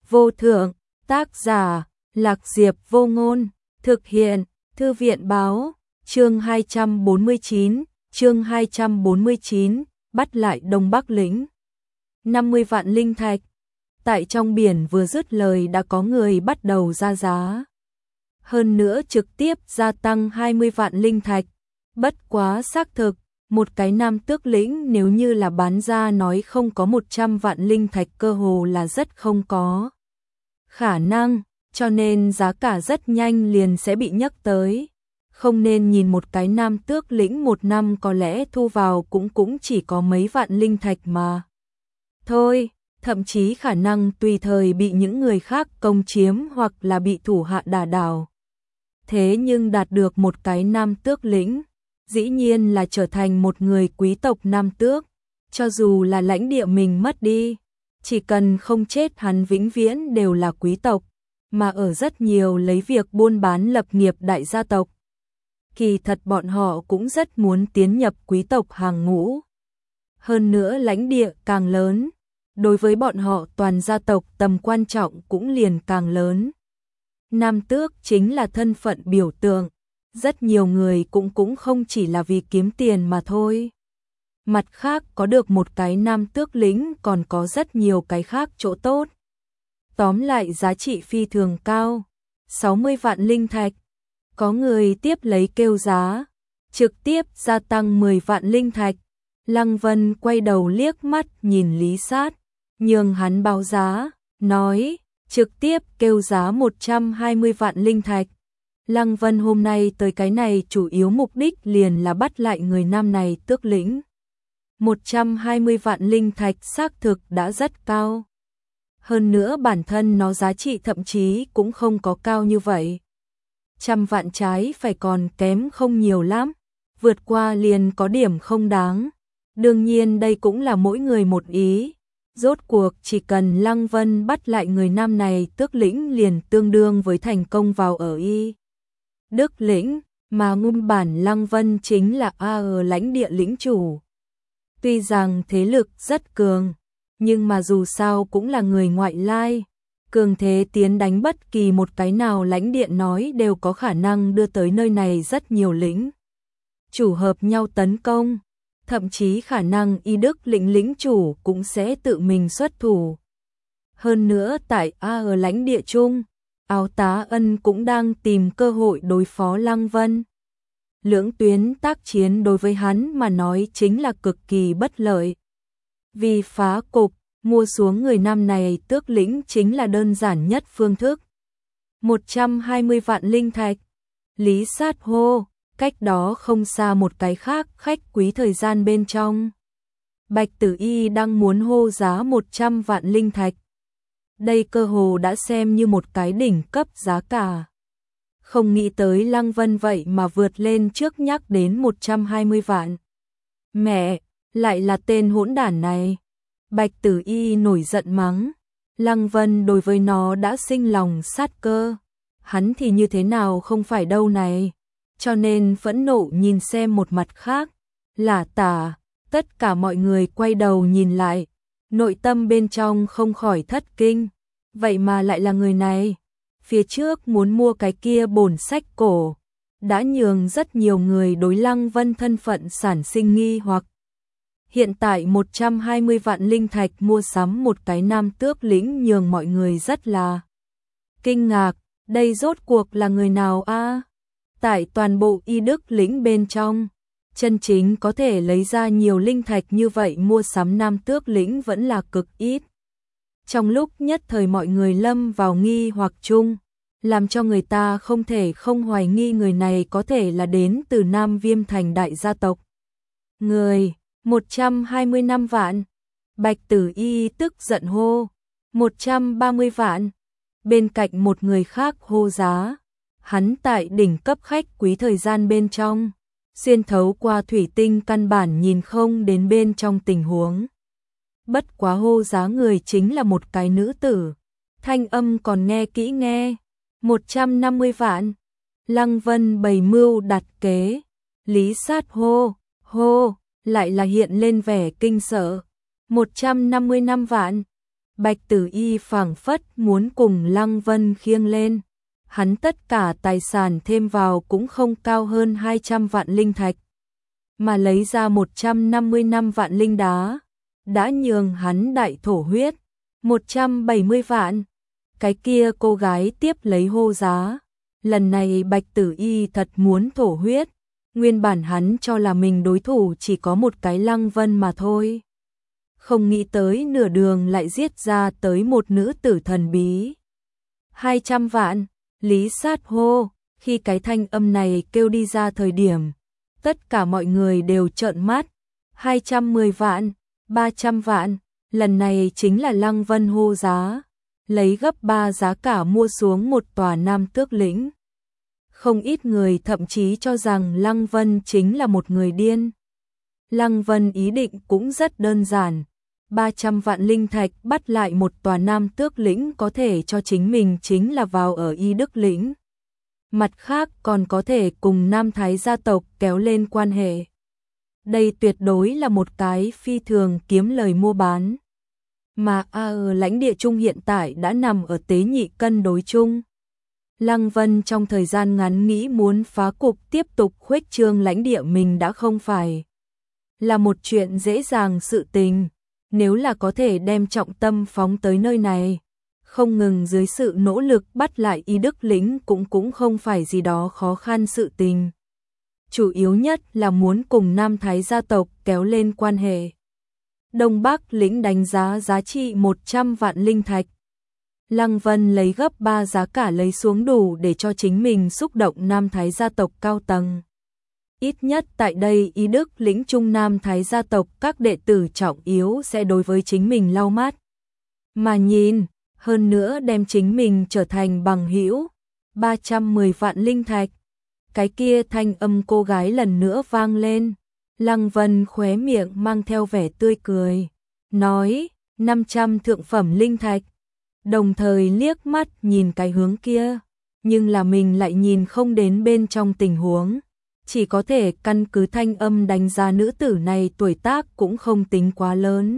vô thượng, tác giả, Lạc Diệp Vô Ngôn, thực hiện, Thư viện báo, chương 249, bắt lại Đông Bắc lĩnh. 50 vạn linh thạch. Tại trong biển vừa dứt lời đã có người bắt đầu ra giá. Hơn nữa trực tiếp gia tăng 20 vạn linh thạch. Bất quá xác thực, một cái Nam Tước lĩnh nếu như là bán ra nói không có 100 vạn linh thạch cơ hồ là rất không có khả năng, cho nên giá cả rất nhanh liền sẽ bị nhắc tới. Không nên nhìn một cái Nam Tước lĩnh một năm có lẽ thu vào cũng chỉ có mấy vạn linh thạch mà thôi, thậm chí khả năng tùy thời bị những người khác công chiếm hoặc là bị thủ hạ đả đảo. Thế nhưng đạt được một cái Nam Tước lĩnh, dĩ nhiên là trở thành một người quý tộc Nam Tước, cho dù là lãnh địa mình mất đi, chỉ cần không chết hắn vĩnh viễn đều là quý tộc, mà ở rất nhiều lấy việc buôn bán lập nghiệp đại gia tộc. Kỳ thật bọn họ cũng rất muốn tiến nhập quý tộc hàng ngũ. Hơn nữa lãnh địa càng lớn, đối với bọn họ toàn gia tộc tầm quan trọng cũng liền càng lớn. Nam Tước chính là thân phận biểu tượng, rất nhiều người cũng không chỉ là vì kiếm tiền mà thôi. Mặt khác có được một cái Nam Tước lĩnh còn có rất nhiều cái khác chỗ tốt. Tóm lại giá trị phi thường cao, 60 vạn linh thạch. Có người tiếp lấy kêu giá, trực tiếp gia tăng 10 vạn linh thạch. Lăng Vân quay đầu liếc mắt nhìn Lý Sát, nhường hắn báo giá, nói, trực tiếp kêu giá 120 vạn linh thạch. Lăng Vân hôm nay tới cái này chủ yếu mục đích liền là bắt lại người nam này tước lĩnh. 120 vạn linh thạch xác thực đã rất cao. Hơn nữa bản thân nó giá trị thậm chí cũng không có cao như vậy. 100 vạn trái phải còn kém không nhiều lắm, vượt qua liền có điểm không đáng. Đương nhiên đây cũng là mỗi người một ý. Rốt cuộc chỉ cần Lăng Vân bắt lại người nam này tước lĩnh liền tương đương với thành công vào ở Y Đức lĩnh, mà nguyên bản Lăng Vân chính là ở lãnh địa lĩnh chủ. Tuy rằng thế lực rất cường, nhưng mà dù sao cũng là người ngoại lai. Cường thế tiến đánh bất kỳ một cái nào lãnh địa nói đều có khả năng đưa tới nơi này rất nhiều lĩnh chủ hợp nhau tấn công. Thậm chí khả năng Y Đức lĩnh chủ cũng sẽ tự mình xuất thủ. Hơn nữa tại ở lãnh địa chung, Áo Tá Ân cũng đang tìm cơ hội đối phó Lăng Vân. Lưỡng tuyến tác chiến đối với hắn mà nói chính là cực kỳ bất lợi. Vì phá cục, mua xuống người nam này tước lĩnh chính là đơn giản nhất phương thức. 120 vạn linh thạch. Lý Sát hô. Cách đó không xa một cái khác khách quý thời gian bên trong. Bạch Tử Y đang muốn hô giá 100 vạn linh thạch. Đây cơ hồ đã xem như một cái đỉnh cấp giá cả. Không nghĩ tới Lăng Vân vậy mà vượt lên trước nhắc đến 120 vạn. Mẹ, lại là tên hỗn đản này. Bạch Tử Y nổi giận mắng. Lăng Vân đối với nó đã sinh lòng sát cơ. Hắn thì như thế nào không phải đâu này. Cho nên phẫn nộ nhìn xem một mặt khác, là tả, tất cả mọi người quay đầu nhìn lại, nội tâm bên trong không khỏi thất kinh, vậy mà lại là người này, phía trước muốn mua cái kia bổn sách cổ, đã nhường rất nhiều người đối Lăng Vân thân phận sản sinh nghi hoặc. Hiện tại 120 vạn linh thạch mua sắm một cái Nam Tước lĩnh nhường mọi người rất là kinh ngạc, đây rốt cuộc là người nào a? Tại toàn bộ Y Đức lĩnh bên trong, chân chính có thể lấy ra nhiều linh thạch như vậy mua sắm Nam Tước lĩnh vẫn là cực ít. Trong lúc nhất thời mọi người lâm vào nghi hoặc chung, làm cho người ta không thể không hoài nghi người này có thể là đến từ Nam Viêm thành đại gia tộc. Người, 125 vạn. Bạch Tử Y tức giận hô, 130 vạn. Bên cạnh một người khác hô giá. Hắn tại đỉnh cấp khách quý thời gian bên trong, xuyên thấu qua thủy tinh căn bản nhìn không đến bên trong tình huống. Bất quá hô giá người chính là một cái nữ tử, thanh âm còn nghe kỹ nghe, 150 vạn. Lăng Vân bày mưu đặt kế, Lý Sát hô, lại là hiện lên vẻ kinh sợ, 155 vạn. Bạch Tử Y phảng phất muốn cùng Lăng Vân khiêng lên. Hắn tất cả tài sản thêm vào cũng không cao hơn 200 vạn linh thạch, mà lấy ra 155 vạn linh đá, đã nhường hắn đại thổ huyết. 170 vạn. Cái kia cô gái tiếp lấy hô giá. Lần này Bạch Tử Y thật muốn thổ huyết. Nguyên bản hắn cho là mình đối thủ chỉ có một cái Lăng Vân mà thôi. Không nghĩ tới nửa đường lại giết ra tới một nữ tử thần bí. 200 vạn. Lý Sát hô. Khi cái thanh âm này kêu đi ra thời điểm, tất cả mọi người đều trợn mắt. 210 vạn, 300 vạn. Lần này chính là Lăng Vân hô giá, lấy gấp 3 giá cả mua xuống một tòa Nam Tước lĩnh. Không ít người thậm chí cho rằng Lăng Vân chính là một người điên. Lăng Vân ý định cũng rất đơn giản, 300 vạn linh thạch bắt lại một tòa Nam Tước lĩnh có thể cho chính mình chính là vào ở Y Đức lĩnh. Mặt khác còn có thể cùng Nam Thái gia tộc kéo lên quan hệ. Đây tuyệt đối là một cái phi thường kiếm lời mua bán. Mà ở lãnh địa chung hiện tại đã nằm ở tế nhị cân đối chung. Lăng Vân trong thời gian ngắn nghĩ muốn phá cục tiếp tục khuếch trương lãnh địa mình đã không phải là một chuyện dễ dàng sự tình. Nếu là có thể đem trọng tâm phóng tới nơi này, không ngừng dưới sự nỗ lực bắt lại Y Đức lĩnh cũng không phải gì đó khó khăn sự tình. Chủ yếu nhất là muốn cùng Nam Thái gia tộc kéo lên quan hệ. Đông Bắc lĩnh đánh giá giá trị 100 vạn linh thạch. Lăng Vân lấy gấp 3 giá cả lấy xuống đủ để cho chính mình xúc động Nam Thái gia tộc cao tầng. Ít nhất tại đây Y Đức lĩnh Trung Nam Thái gia tộc các đệ tử trọng yếu sẽ đối với chính mình lau mắt mà nhìn, hơn nữa đem chính mình trở thành bằng hữu. 310 vạn linh thạch. Cái kia thanh âm cô gái lần nữa vang lên. Lăng Vân khóe miệng mang theo vẻ tươi cười, nói 500 thượng phẩm linh thạch. Đồng thời liếc mắt nhìn cái hướng kia, nhưng là mình lại nhìn không đến bên trong tình huống. Chỉ có thể căn cứ thanh âm đánh giá nữ tử này tuổi tác cũng không tính quá lớn.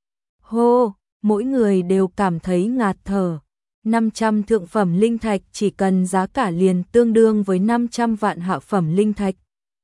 Hô, mỗi người đều cảm thấy ngạt thở. 500 thượng phẩm linh thạch chỉ cần giá cả liền tương đương với 500 vạn hạ phẩm linh thạch.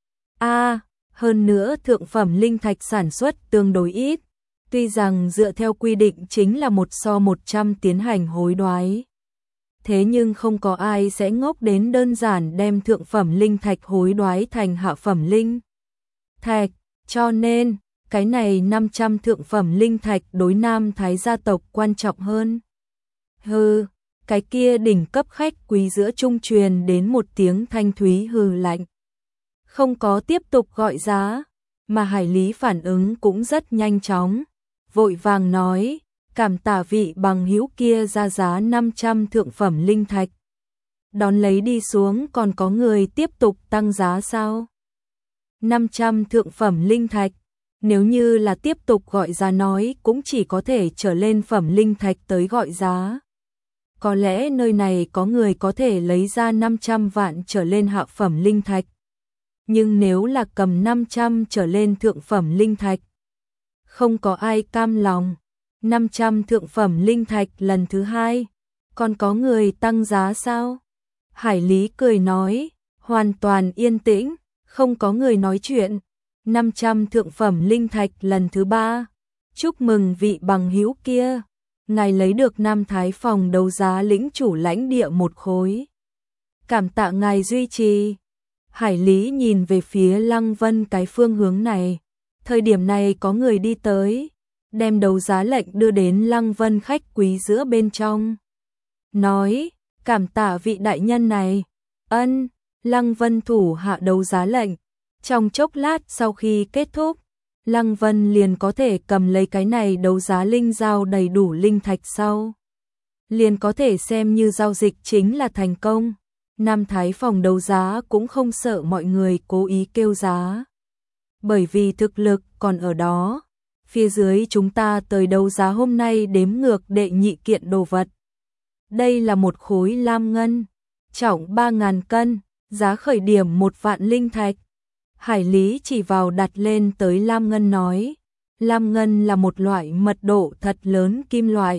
Hơn nữa thượng phẩm linh thạch sản xuất tương đối ít. Tuy rằng dựa theo quy định chính là 1:100 tiến hành hối đoái. Thế nhưng không có ai sẽ ngốc đến đơn giản đem thượng phẩm linh thạch hối đoái thành hạ phẩm linh thạch. Cho nên, cái này 500 thượng phẩm linh thạch đối Nam Thái gia tộc quan trọng hơn. Hừ, cái kia đỉnh cấp khách quý giữa trung truyền đến một tiếng thanh thúy hừ lạnh. Không có tiếp tục gọi giá, mà Hải Lý phản ứng cũng rất nhanh chóng. Vội vàng nói, cảm tạ vị bằng hữu kia ra giá 500 thượng phẩm linh thạch. Đón lấy đi xuống còn có người tiếp tục tăng giá sao? 500 thượng phẩm linh thạch, nếu như là tiếp tục gọi giá nói cũng chỉ có thể trở lên phẩm linh thạch tới gọi giá. Có lẽ nơi này có người có thể lấy ra 500 vạn trở lên hạ phẩm linh thạch. Nhưng nếu là cầm 500 trở lên thượng phẩm linh thạch, không có ai cam lòng. 500 thượng phẩm linh thạch lần thứ hai, còn có người tăng giá sao? Hải Lý cười nói, hoàn toàn yên tĩnh, không có người nói chuyện. 500 thượng phẩm linh thạch lần thứ ba, chúc mừng vị bằng hữu kia, ngài lấy được Nam Thái phòng đấu giá lĩnh chủ lãnh địa một khối. Cảm tạ ngài duy trì. Hải Lý nhìn về phía Lăng Vân cái phương hướng này. Thời điểm này có người đi tới, đem đấu giá lệnh đưa đến Lăng Vân khách quý giữa bên trong. Nói, cảm tạ vị đại nhân này. Ân, Lăng Vân thủ hạ đấu giá lệnh. Trong chốc lát sau khi kết thúc, Lăng Vân liền có thể cầm lấy cái này đấu giá linh giao đầy đủ linh thạch sau. Liền có thể xem như giao dịch chính là thành công. Nam Thái phòng đấu giá cũng không sợ mọi người cố ý kêu giá. Bởi vì thực lực còn ở đó. Phía dưới chúng ta tới đấu giá hôm nay đếm ngược đệ nhị kiện đồ vật. Đây là một khối lam ngân, trọng 3.000 cân, giá khởi điểm 1 vạn linh thạch. Hải Lý chỉ vào đặt lên tới lam ngân nói. Lam ngân là một loại mật độ thật lớn kim loại,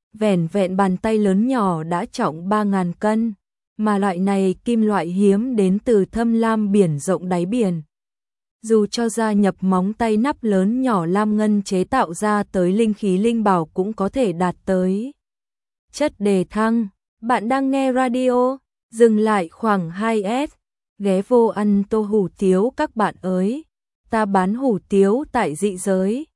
vẻn vẹn bàn tay lớn nhỏ đã trọng 3.000 cân, mà loại này kim loại hiếm đến từ thâm lam biển rộng đáy biển. Dù cho gia nhập móng tay nắp lớn nhỏ lam ngân chế tạo ra tới linh khí linh bảo cũng có thể đạt tới chất đề thăng. Bạn đang nghe radio, dừng lại khoảng 2S, ghé vô ăn tô hủ tiếu các bạn ơi. Ta bán hủ tiếu tại dị giới,